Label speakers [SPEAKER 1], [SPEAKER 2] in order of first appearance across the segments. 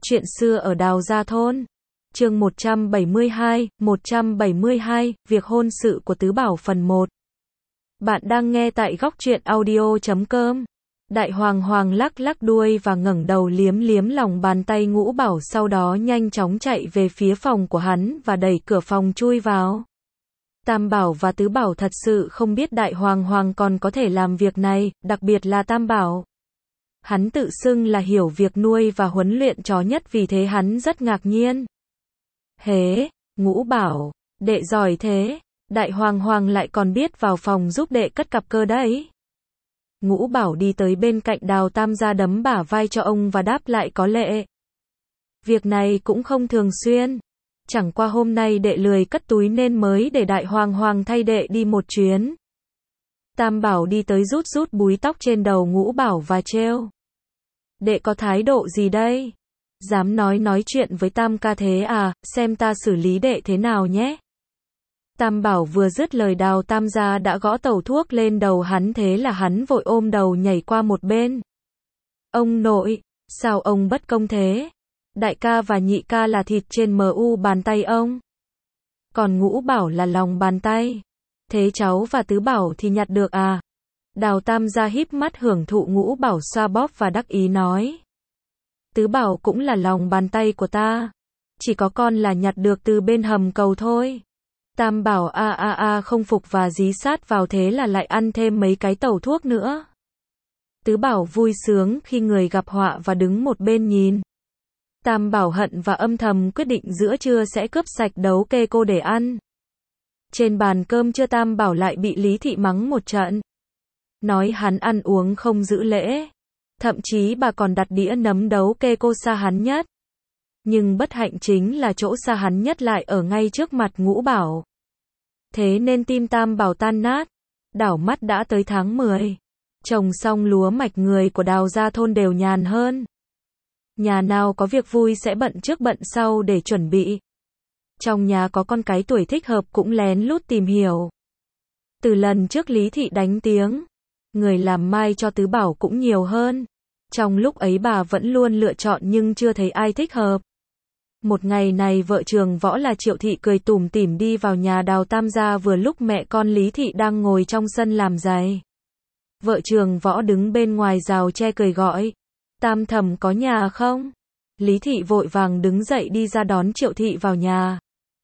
[SPEAKER 1] Chuyện xưa ở Đào Gia Thôn. Chương 172, việc hôn sự của Tứ Bảo phần 1. Bạn đang nghe tại góc truyện audio.com. Đại Hoàng Hoàng lắc lắc đuôi và ngẩng đầu liếm liếm lòng bàn tay Ngũ Bảo, sau đó nhanh chóng chạy về phía phòng của hắn và đẩy cửa phòng chui vào. Tam Bảo và Tứ Bảo thật sự không biết Đại Hoàng Hoàng còn có thể làm việc này, đặc biệt là Tam Bảo. Hắn tự xưng là hiểu việc nuôi và huấn luyện chó nhất, vì thế hắn rất ngạc nhiên. Hế, Ngũ Bảo, đệ giỏi thế, Đại Hoàng Hoàng lại còn biết vào phòng giúp đệ cất cặp cơ đấy. Ngũ Bảo đi tới bên cạnh Đào Tam gia, đấm bả vai cho ông và đáp lại có lệ. Việc này cũng không thường xuyên. Chẳng qua hôm nay đệ lười cất túi nên mới để Đại Hoàng Hoàng thay đệ đi một chuyến. Tam Bảo đi tới rút rút búi tóc trên đầu Ngũ Bảo và trêu. Đệ có thái độ gì đây? Dám nói chuyện với Tam ca thế à, xem ta xử lý đệ thế nào nhé. Tam Bảo vừa dứt lời, Đào Tam gia đã gõ tẩu thuốc lên đầu hắn, thế là hắn vội ôm đầu nhảy qua một bên. Ông nội, sao ông bất công thế? Đại ca và nhị ca là thịt trên mu bàn tay ông, còn Ngũ Bảo là lòng bàn tay. Thế cháu và Tứ Bảo thì nhặt được à? Đào Tam gia híp mắt hưởng thụ Ngũ Bảo xoa bóp và đắc ý nói. Tứ Bảo cũng là lòng bàn tay của ta. Chỉ có con là nhặt được từ bên hầm cầu thôi. Tam Bảo không phục và dí sát vào, thế là lại ăn thêm mấy cái tẩu thuốc nữa. Tứ Bảo vui sướng khi người gặp họa và đứng một bên nhìn. Tam Bảo hận và âm thầm quyết định giữa trưa sẽ cướp sạch đấu kê cô để ăn. Trên bàn cơm trưa Tam Bảo lại bị Lý Thị mắng một trận. Nói hắn ăn uống không giữ lễ. Thậm chí bà còn đặt đĩa nấm đấu kê cô xa hắn nhất. Nhưng bất hạnh chính là chỗ xa hắn nhất lại ở ngay trước mặt Ngũ Bảo. Thế nên tim Tam Bảo tan nát. Đảo mắt đã tới tháng 10. Trồng xong lúa mạch, người của Đào Gia Thôn đều nhàn hơn. Nhà nào có việc vui sẽ bận trước bận sau để chuẩn bị. Trong nhà có con cái tuổi thích hợp cũng lén lút tìm hiểu. Từ lần trước Lý Thị đánh tiếng, người làm mai cho Tứ Bảo cũng nhiều hơn. Trong lúc ấy bà vẫn luôn lựa chọn nhưng chưa thấy ai thích hợp. Một ngày này vợ Trường Võ là Triệu Thị cười tủm tỉm đi vào nhà Đào Tam gia, vừa lúc mẹ con Lý Thị đang ngồi trong sân làm giày. Vợ Trường Võ đứng bên ngoài rào tre cười gọi. Tam thẩm có nhà không? Lý Thị vội vàng đứng dậy đi ra đón Triệu Thị vào nhà.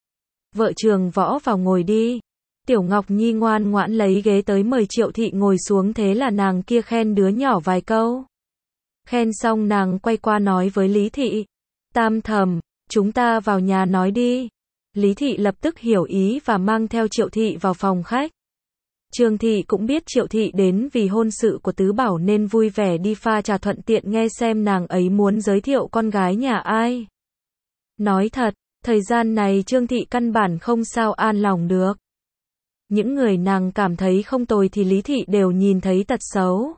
[SPEAKER 1] Vợ Trường Võ vào ngồi đi. Tiểu Ngọc Nhi ngoan ngoãn lấy ghế tới mời Triệu Thị ngồi xuống, thế là nàng kia khen đứa nhỏ vài câu. Khen xong nàng quay qua nói với Lý Thị. Tam thẩm, chúng ta vào nhà nói đi. Lý Thị lập tức hiểu ý và mang theo Triệu Thị vào phòng khách. Trương Thị cũng biết Triệu Thị đến vì hôn sự của Tứ Bảo nên vui vẻ đi pha trà, thuận tiện nghe xem nàng ấy muốn giới thiệu con gái nhà ai. Nói thật, thời gian này Trương Thị căn bản không sao an lòng được. Những người nàng cảm thấy không tồi thì Lý Thị đều nhìn thấy tật xấu.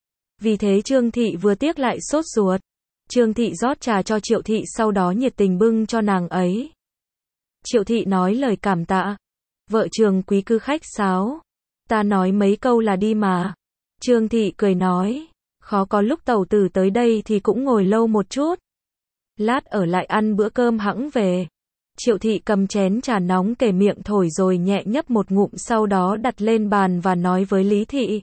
[SPEAKER 1] Vì thế Trương Thị vừa tiếc lại sốt ruột. Trương Thị rót trà cho Triệu Thị, sau đó nhiệt tình bưng cho nàng ấy. Triệu Thị nói lời cảm tạ. Vợ Trường quý cứ khách sáo. Ta nói mấy câu là đi mà. Trương Thị cười nói. Khó có lúc tẩu tử tới đây thì cũng ngồi lâu một chút. Lát ở lại ăn bữa cơm hẵng về. Triệu Thị cầm chén trà nóng kề miệng thổi rồi nhẹ nhấp một ngụm, sau đó đặt lên bàn và nói với Lý Thị.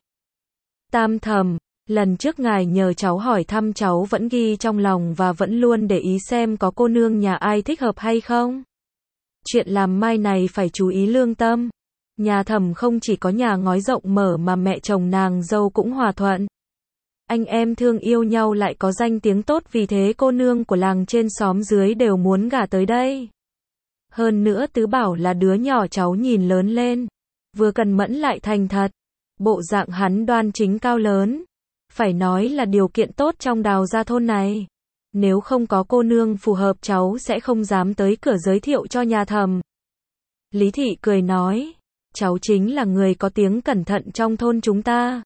[SPEAKER 1] Tam thẩm, lần trước ngài nhờ cháu hỏi thăm, cháu vẫn ghi trong lòng và vẫn luôn để ý xem có cô nương nhà ai thích hợp hay không. Chuyện làm mai này phải chú ý lương tâm. Nhà thẩm không chỉ có nhà ngói rộng mở mà mẹ chồng nàng dâu cũng hòa thuận. Anh em thương yêu nhau lại có danh tiếng tốt, vì thế cô nương của làng trên xóm dưới đều muốn gả tới đây. Hơn nữa Tứ Bảo là đứa nhỏ cháu nhìn lớn lên, vừa cần mẫn lại thành thật. Bộ dạng hắn đoan chính cao lớn. Phải nói là điều kiện tốt trong Đào Gia Thôn này. Nếu không có cô nương phù hợp cháu sẽ không dám tới cửa giới thiệu cho nhà thẩm. Lý Thị cười nói. Cháu chính là người có tiếng cẩn thận trong thôn chúng ta.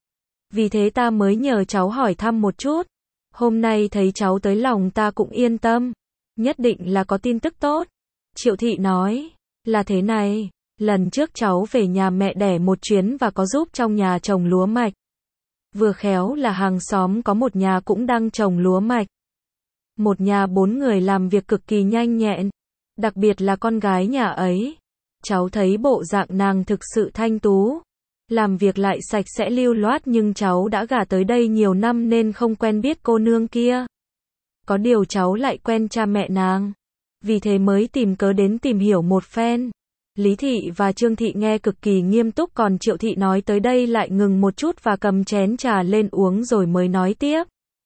[SPEAKER 1] Vì thế ta mới nhờ cháu hỏi thăm một chút. Hôm nay thấy cháu tới lòng ta cũng yên tâm. Nhất định là có tin tức tốt. Triệu Thị nói. Là thế này. Lần trước cháu về nhà mẹ đẻ một chuyến và có giúp trong nhà trồng lúa mạch. Vừa khéo là hàng xóm có một nhà cũng đang trồng lúa mạch. Một nhà 4 người làm việc cực kỳ nhanh nhẹn, đặc biệt là con gái nhà ấy. Cháu thấy bộ dạng nàng thực sự thanh tú, làm việc lại sạch sẽ lưu loát, nhưng cháu đã gả tới đây nhiều năm nên không quen biết cô nương kia. Có điều cháu lại quen cha mẹ nàng, vì thế mới tìm cớ đến tìm hiểu một phen. Lý Thị và Trương Thị nghe cực kỳ nghiêm túc, còn Triệu Thị nói tới đây lại ngừng một chút và cầm chén trà lên uống rồi mới nói tiếp.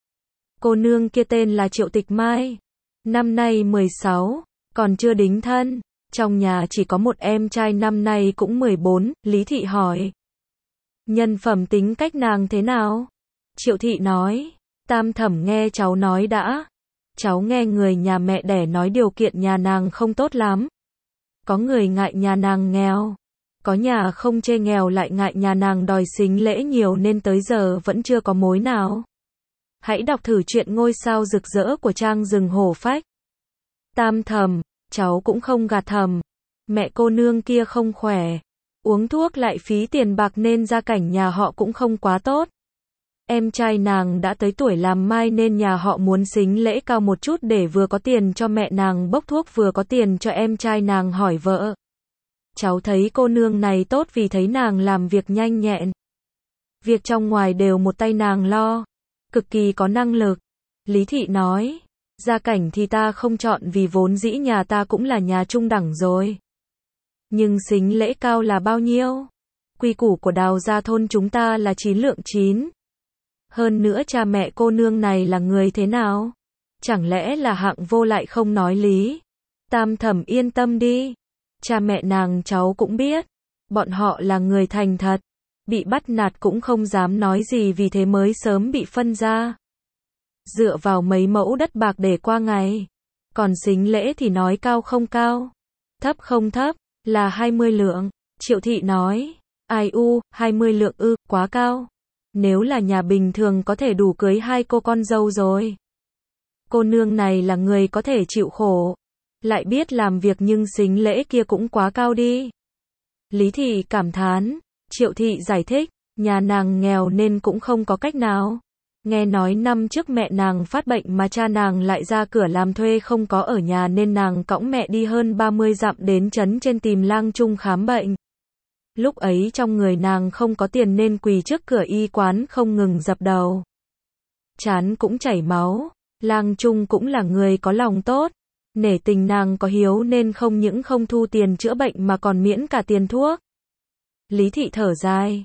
[SPEAKER 1] Cô nương kia tên là Triệu Tịch Mai, năm nay 16, còn chưa đính thân, trong nhà chỉ có một em trai năm nay cũng 14, Lý Thị hỏi. Nhân phẩm tính cách nàng thế nào? Triệu Thị nói, Tam Thẩm nghe cháu nói đã. Cháu nghe người nhà mẹ đẻ nói điều kiện nhà nàng không tốt lắm. Có người ngại nhà nàng nghèo, có nhà không chê nghèo lại ngại nhà nàng đòi sính lễ nhiều nên tới giờ vẫn chưa có mối nào. Hãy đọc thử truyện Ngôi sao rực rỡ của Trang Rừng Hổ Phách. Tam Thẩm, cháu cũng không gạt thầm. Mẹ cô nương kia không khỏe, uống thuốc lại phí tiền bạc nên gia cảnh nhà họ cũng không quá tốt. Em trai nàng đã tới tuổi làm mai nên nhà họ muốn sính lễ cao một chút để vừa có tiền cho mẹ nàng bốc thuốc vừa có tiền cho em trai nàng hỏi vợ. Cháu thấy cô nương này tốt vì thấy nàng làm việc nhanh nhẹn. Việc trong ngoài đều một tay nàng lo, cực kỳ có năng lực. Lý Thị nói, gia cảnh thì ta không chọn vì vốn dĩ nhà ta cũng là nhà trung đẳng rồi. Nhưng sính lễ cao là bao nhiêu? Quy củ của Đào gia thôn chúng ta là 9 lượng 9. Hơn nữa cha mẹ cô nương này là người thế nào? Chẳng lẽ là hạng vô lại không nói lý? Tam Thẩm yên tâm đi. Cha mẹ nàng cháu cũng biết. Bọn họ là người thành thật. Bị bắt nạt cũng không dám nói gì vì thế mới sớm bị phân ra. Dựa vào mấy mẫu đất bạc để qua ngày. Còn sính lễ thì nói cao không cao. Thấp không thấp, là 20 lượng. Triệu Thị nói. Ai 20 lượng quá cao. Nếu là nhà bình thường có thể đủ cưới 2 cô con dâu rồi. Cô nương này là người có thể chịu khổ, lại biết làm việc nhưng sính lễ kia cũng quá cao đi. Lý Thị cảm thán, Triệu Thị giải thích, nhà nàng nghèo nên cũng không có cách nào. Nghe nói năm trước mẹ nàng phát bệnh mà cha nàng lại ra cửa làm thuê không có ở nhà nên nàng cõng mẹ đi hơn 30 dặm đến trấn trên tìm lang trung khám bệnh. Lúc ấy trong người nàng không có tiền nên quỳ trước cửa y quán không ngừng dập đầu. Trán cũng chảy máu, lang trung cũng là người có lòng tốt. Nể tình nàng có hiếu nên không những không thu tiền chữa bệnh mà còn miễn cả tiền thuốc. Lý Thị thở dài,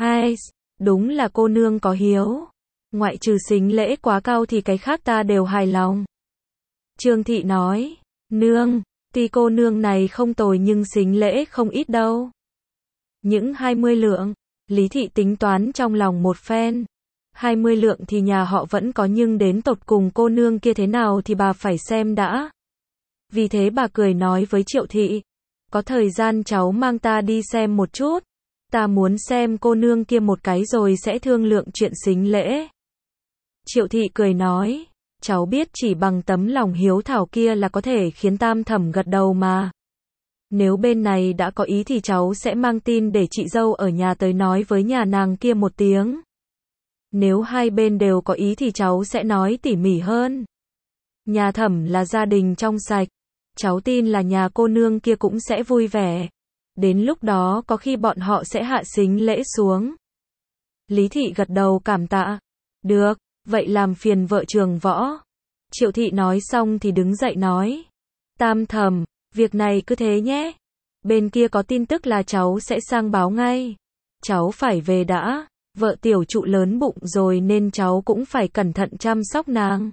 [SPEAKER 1] đúng là cô nương có hiếu. Ngoại trừ sính lễ quá cao thì cái khác ta đều hài lòng. Trương Thị nói, nương, tuy cô nương này không tồi nhưng sính lễ không ít đâu. Những 20 lượng, Lý Thị tính toán trong lòng một phen. 20 lượng thì nhà họ vẫn có nhưng đến tột cùng cô nương kia thế nào thì bà phải xem đã. Vì thế bà cười nói với Triệu Thị, có thời gian cháu mang ta đi xem một chút. Ta muốn xem cô nương kia một cái rồi sẽ thương lượng chuyện sính lễ. Triệu Thị cười nói, cháu biết chỉ bằng tấm lòng hiếu thảo kia là có thể khiến Tam Thẩm gật đầu mà. Nếu bên này đã có ý thì cháu sẽ mang tin để chị dâu ở nhà tới nói với nhà nàng kia một tiếng. Nếu hai bên đều có ý thì cháu sẽ nói tỉ mỉ hơn. Nhà Thẩm là gia đình trong sạch. Cháu tin là nhà cô nương kia cũng sẽ vui vẻ. Đến lúc đó có khi bọn họ sẽ hạ sính lễ xuống. Lý Thị gật đầu cảm tạ. Được, vậy làm phiền vợ Trường Võ. Triệu Thị nói xong thì đứng dậy nói. Tam Thẩm, việc này cứ thế nhé. Bên kia có tin tức là cháu sẽ sang báo ngay. Cháu phải về đã. Vợ tiểu trụ lớn bụng rồi nên cháu cũng phải cẩn thận chăm sóc nàng.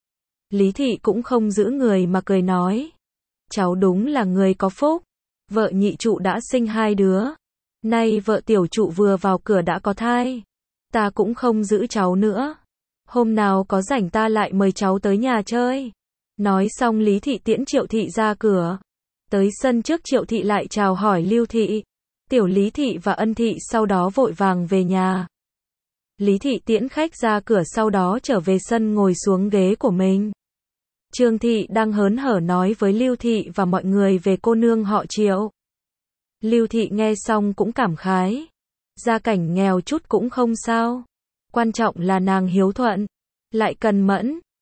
[SPEAKER 1] Lý Thị cũng không giữ người mà cười nói. Cháu đúng là người có phúc. Vợ nhị trụ đã sinh 2 đứa. Nay vợ tiểu trụ vừa vào cửa đã có thai. Ta cũng không giữ cháu nữa. Hôm nào có rảnh ta lại mời cháu tới nhà chơi. Nói xong Lý Thị tiễn Triệu Thị ra cửa. Tới sân trước Triệu Thị lại chào hỏi Lưu Thị. Tiểu Lý Thị và Ân Thị sau đó vội vàng về nhà. Lý Thị tiễn khách ra cửa sau đó trở về sân ngồi xuống ghế của mình. Trương Thị đang hớn hở nói với Lưu Thị và mọi người về cô nương họ Triệu. Lưu Thị nghe xong cũng cảm khái. Gia cảnh nghèo chút cũng không sao. Quan trọng là nàng hiếu thuận, lại cần mẫn,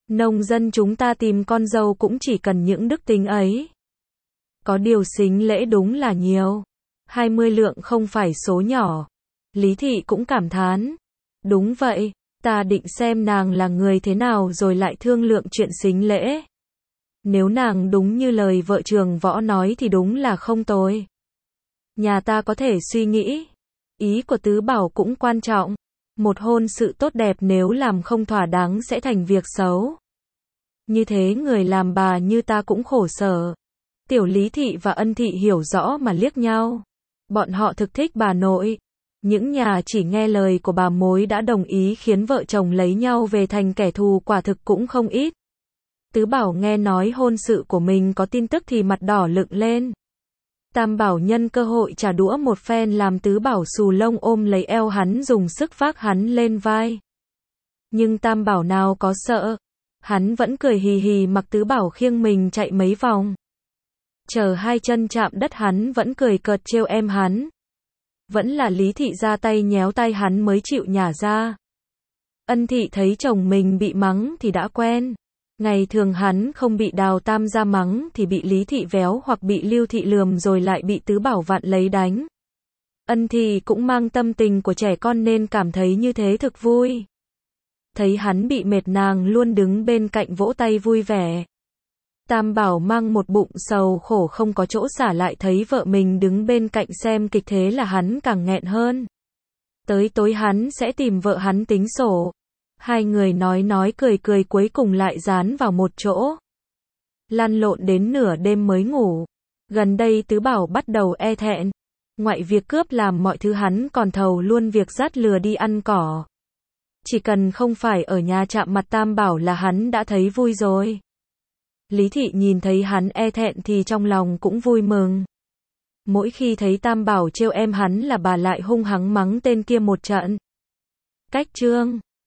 [SPEAKER 1] Nông dân chúng ta tìm con dâu cũng chỉ cần những đức tính ấy. Có điều sính lễ đúng là nhiều. 20 lượng không phải số nhỏ. Lý thị cũng cảm thán. Đúng vậy, ta định xem nàng là người thế nào rồi lại thương lượng chuyện sính lễ. Nếu nàng đúng như lời vợ Trường Võ nói thì đúng là không tồi. Nhà ta có thể suy nghĩ. Ý của Tứ Bảo cũng quan trọng. Một hôn sự tốt đẹp nếu làm không thỏa đáng sẽ thành việc xấu. Như thế người làm bà như ta cũng khổ sở. Tiểu Lý thị và Ân thị hiểu rõ mà liếc nhau. Bọn họ thực thích bà nội. Những nhà chỉ nghe lời của bà mối đã đồng ý khiến vợ chồng lấy nhau về thành kẻ thù quả thực cũng không ít. Tứ Bảo nghe nói hôn sự của mình có tin tức thì mặt đỏ lựng lên. Tam Bảo nhân cơ hội trả đũa một phen làm Tứ Bảo xù lông ôm lấy eo hắn dùng sức vác hắn lên vai. Nhưng Tam Bảo nào có sợ. Hắn vẫn cười hì hì mặc Tứ Bảo khiêng mình chạy mấy vòng. Chờ hai chân chạm đất hắn vẫn cười cợt trêu em hắn. Vẫn là Lý thị ra tay nhéo tay hắn mới chịu nhả ra. Ân thị thấy chồng mình bị mắng thì đã quen. Ngày thường hắn không bị Đào Tam ra mắng thì bị Lý thị véo hoặc bị Lưu thị lườm rồi lại bị Tứ Bảo vặn lấy đánh. Ân thị cũng mang tâm tình của trẻ con nên cảm thấy như thế thực vui. Thấy hắn bị mệt nàng luôn đứng bên cạnh vỗ tay vui vẻ. Tam Bảo mang một bụng sầu khổ không có chỗ xả lại thấy vợ mình đứng bên cạnh xem kịch thế là hắn càng nghẹn hơn. Tới tối hắn sẽ tìm vợ hắn tính sổ. Hai người nói cười cười cuối cùng lại dán vào một chỗ. Lăn lộn đến nửa đêm mới ngủ. Gần đây Tứ Bảo bắt đầu e thẹn. Ngoại việc cướp làm mọi thứ hắn còn thầu luôn việc dắt lừa đi ăn cỏ. Chỉ cần không phải ở nhà chạm mặt Tam Bảo là hắn đã thấy vui rồi. Lý thị nhìn thấy hắn e thẹn thì trong lòng cũng vui mừng. Mỗi khi thấy Tam Bảo trêu em hắn là bà lại hung hăng mắng tên kia một trận. Cách chương